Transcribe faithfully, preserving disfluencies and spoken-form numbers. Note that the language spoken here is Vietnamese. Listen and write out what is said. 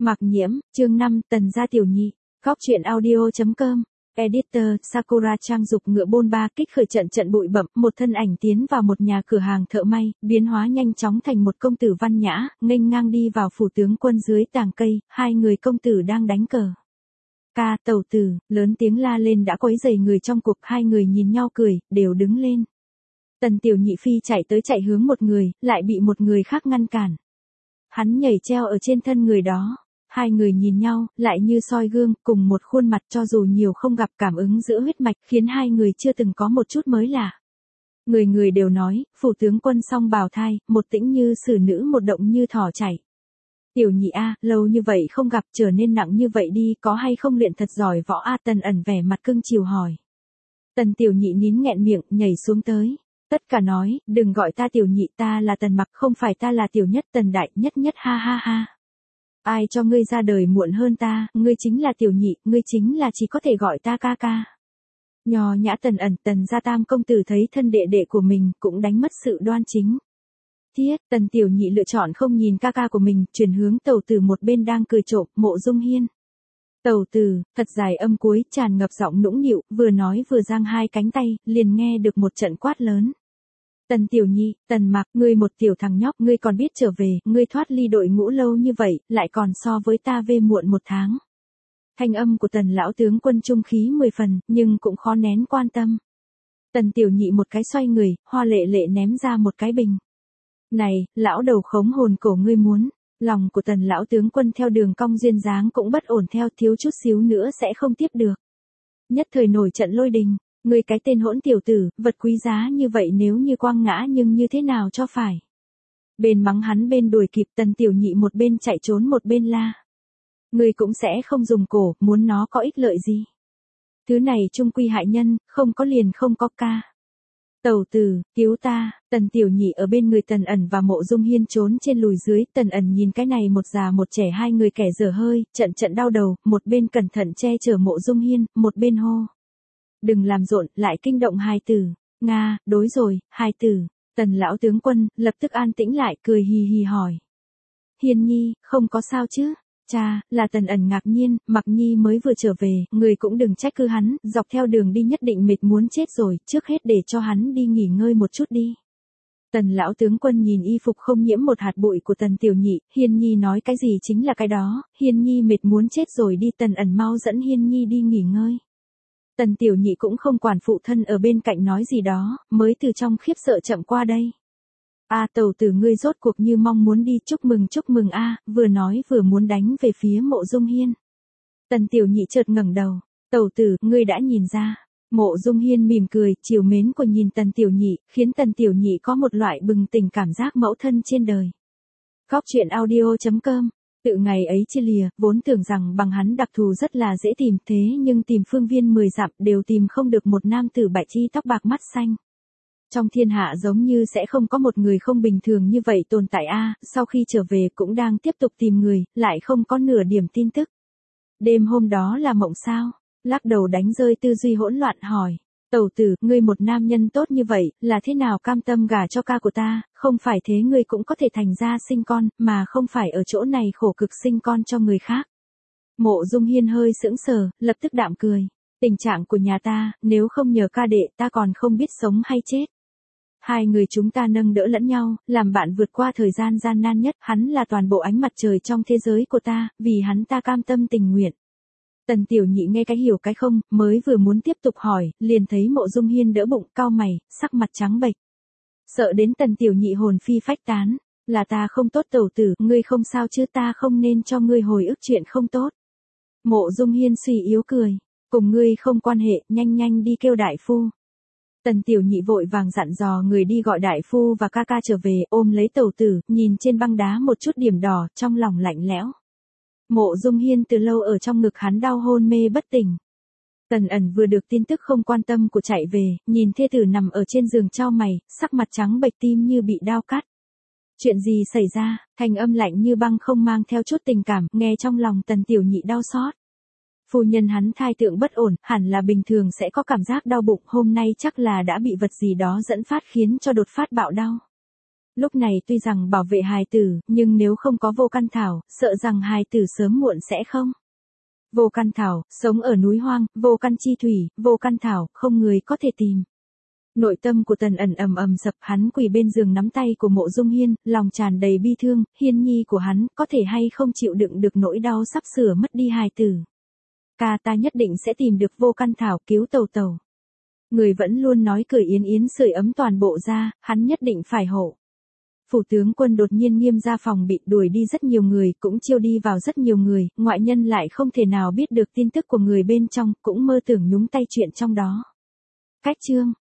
Mạc Nhiễm, chương năm, Tần gia tiểu nhị. Góc truyện audio chấm com. Editor, Sakura trang dục ngựa bôn ba kích khởi trận trận bụi bặm, một thân ảnh tiến vào một nhà cửa hàng thợ may, biến hóa nhanh chóng thành một công tử văn nhã, nghênh ngang đi vào phủ tướng quân dưới tàng cây, hai người công tử đang đánh cờ. Ca, tẩu tử, lớn tiếng la lên đã quấy rầy người trong cuộc, hai người nhìn nhau cười, đều đứng lên. Tần tiểu nhị phi chạy tới chạy hướng một người, lại bị một người khác ngăn cản. Hắn nhảy treo ở trên thân người đó. Hai người nhìn nhau, lại như soi gương, cùng một khuôn mặt cho dù nhiều không gặp cảm ứng giữa huyết mạch khiến hai người chưa từng có một chút mới lạ. Người người đều nói, phủ tướng quân song bào thai, một tĩnh như xử nữ một động như thỏ chảy. Tiểu nhị a, lâu như vậy không gặp trở nên nặng như vậy đi, có hay không luyện thật giỏi võ a? Tần ẩn vẻ mặt cưng chiều hỏi. Tần tiểu nhị nín nghẹn miệng, nhảy xuống tới. Tất cả nói, đừng gọi ta tiểu nhị, ta là Tần Mặc, không phải ta là tiểu nhất, Tần đại nhất nhất, ha ha ha. Ai cho ngươi ra đời muộn hơn ta, ngươi chính là tiểu nhị, ngươi chính là chỉ có thể gọi ta ca ca. Nho nhã Tần ẩn, Tần gia tam công tử thấy thân đệ đệ của mình cũng đánh mất sự đoan chính. Thiết, Tần tiểu nhị lựa chọn không nhìn ca ca của mình, chuyển hướng tẩu tử một bên đang cười trộm, Mộ Dung Hiên. Tẩu tử, thật dài âm cuối, tràn ngập giọng nũng nịu, vừa nói vừa giang hai cánh tay, liền nghe được một trận quát lớn. Tần tiểu nhị, Tần Mặc, ngươi một tiểu thằng nhóc, ngươi còn biết trở về, ngươi thoát ly đội ngũ lâu như vậy, lại còn so với ta về muộn một tháng. Thanh âm của Tần lão tướng quân trung khí mười phần, nhưng cũng khó nén quan tâm. Tần tiểu nhị một cái xoay người, hoa lệ lệ ném ra một cái bình. Này, lão đầu khống hồn cổ, ngươi muốn, lòng của Tần lão tướng quân theo đường cong duyên dáng cũng bất ổn theo, thiếu chút xíu nữa sẽ không tiếp được. Nhất thời nổi trận lôi đình. Ngươi cái tên hỗn tiểu tử, vật quý giá như vậy nếu như quăng ngã nhưng như thế nào cho phải. Bên mắng hắn bên đuổi kịp, Tần tiểu nhị một bên chạy trốn một bên la. Ngươi cũng sẽ không dùng cổ, muốn nó có ích lợi gì. Thứ này trung quy hại nhân, không có liền không có ca. Tẩu tử, cứu ta. Tần tiểu nhị ở bên người Tần ẩn và Mộ Dung Hiên trốn trên lùi dưới, Tần ẩn nhìn cái này một già một trẻ hai người kẻ dở hơi, trận trận đau đầu, một bên cẩn thận che chở Mộ Dung Hiên, một bên hô. Đừng làm rộn, lại kinh động hài tử. Nga, đối rồi, hài tử. Tần lão tướng quân, lập tức an tĩnh lại, cười hì hì hỏi. Hiên nhi, không có sao chứ? Cha, là Tần ẩn ngạc nhiên, Mặc nhi mới vừa trở về, người cũng đừng trách cứ hắn, dọc theo đường đi nhất định mệt muốn chết rồi, trước hết để cho hắn đi nghỉ ngơi một chút đi. Tần lão tướng quân nhìn y phục không nhiễm một hạt bụi của Tần tiểu nhị, Hiên nhi nói cái gì chính là cái đó, Hiên nhi mệt muốn chết rồi đi, Tần ẩn mau dẫn Hiên nhi đi nghỉ ngơi. Tần tiểu nhị cũng không quản phụ thân ở bên cạnh nói gì đó, mới từ trong khiếp sợ chậm qua đây. A à, tẩu tử ngươi rốt cuộc như mong muốn đi, chúc mừng chúc mừng a, à, vừa nói vừa muốn đánh về phía Mộ Dung Hiên. Tần tiểu nhị chợt ngẩng đầu, tẩu tử, ngươi đã nhìn ra. Mộ Dung Hiên mỉm cười, chiều mến của nhìn Tần tiểu nhị, khiến Tần tiểu nhị có một loại bừng tỉnh cảm giác mẫu thân trên đời. Góc truyện audio chấm com. Tự ngày ấy chia lìa, vốn tưởng rằng bằng hắn đặc thù rất là dễ tìm, thế nhưng tìm phương viên mười dặm đều tìm không được một nam tử bạch chi tóc bạc mắt xanh. Trong thiên hạ giống như sẽ không có một người không bình thường như vậy tồn tại a. Sau khi trở về cũng đang tiếp tục tìm người, lại không có nửa điểm tin tức. Đêm hôm đó là mộng sao? Lắc đầu đánh rơi tư duy hỗn loạn hỏi. Tẩu tử, ngươi một nam nhân tốt như vậy, là thế nào cam tâm gả cho ca của ta, không phải thế ngươi cũng có thể thành ra sinh con, mà không phải ở chỗ này khổ cực sinh con cho người khác. Mộ Dung Hiên hơi sững sờ, lập tức đạm cười. Tình trạng của nhà ta, nếu không nhờ ca đệ ta còn không biết sống hay chết. Hai người chúng ta nâng đỡ lẫn nhau, làm bạn vượt qua thời gian gian nan nhất, hắn là toàn bộ ánh mặt trời trong thế giới của ta, vì hắn ta cam tâm tình nguyện. Tần tiểu nhị nghe cái hiểu cái không, mới vừa muốn tiếp tục hỏi, liền thấy Mộ Dung Hiên đỡ bụng, cau mày, sắc mặt trắng bệch. Sợ đến Tần tiểu nhị hồn phi phách tán, là ta không tốt tẩu tử, ngươi không sao chứ, ta không nên cho ngươi hồi ức chuyện không tốt. Mộ Dung Hiên suy yếu cười, cùng ngươi không quan hệ, nhanh nhanh đi kêu đại phu. Tần tiểu nhị vội vàng dặn dò người đi gọi đại phu và ca ca trở về, ôm lấy tẩu tử, nhìn trên băng đá một chút điểm đỏ, trong lòng lạnh lẽo. Mộ Dung Hiên từ lâu ở trong ngực hắn đau hôn mê bất tỉnh. Tần ẩn vừa được tin tức không quan tâm của chạy về, nhìn thê tử nằm ở trên giường chau mày, sắc mặt trắng bệch, tim như bị đao cắt. Chuyện gì xảy ra? Thanh âm lạnh như băng không mang theo chút tình cảm, nghe trong lòng Tần tiểu nhị đau xót. Phu nhân hắn thai tượng bất ổn, hẳn là bình thường sẽ có cảm giác đau bụng, hôm nay chắc là đã bị vật gì đó dẫn phát khiến cho đột phát bạo đau. Lúc này tuy rằng bảo vệ hài tử, nhưng nếu không có Vô Căn Thảo, sợ rằng hài tử sớm muộn sẽ không. Vô Căn Thảo, sống ở núi hoang, vô căn chi thủy, Vô Căn Thảo, không người có thể tìm. Nội tâm của Tần Ẩn ầm ầm sập, hắn quỳ bên giường nắm tay của Mộ Dung Hiên, lòng tràn đầy bi thương, Hiên nhi của hắn, có thể hay không chịu đựng được nỗi đau sắp sửa mất đi hài tử. Ca ta nhất định sẽ tìm được Vô Căn Thảo cứu Tẩu Tẩu. Người vẫn luôn nói cười yến yến sưởi ấm toàn bộ ra, hắn nhất định phải hộ. Phủ tướng quân đột nhiên nghiêm ra phòng bị, đuổi đi rất nhiều người, cũng chiêu đi vào rất nhiều người, ngoại nhân lại không thể nào biết được tin tức của người bên trong, cũng mơ tưởng nhúng tay chuyện trong đó. Cách chương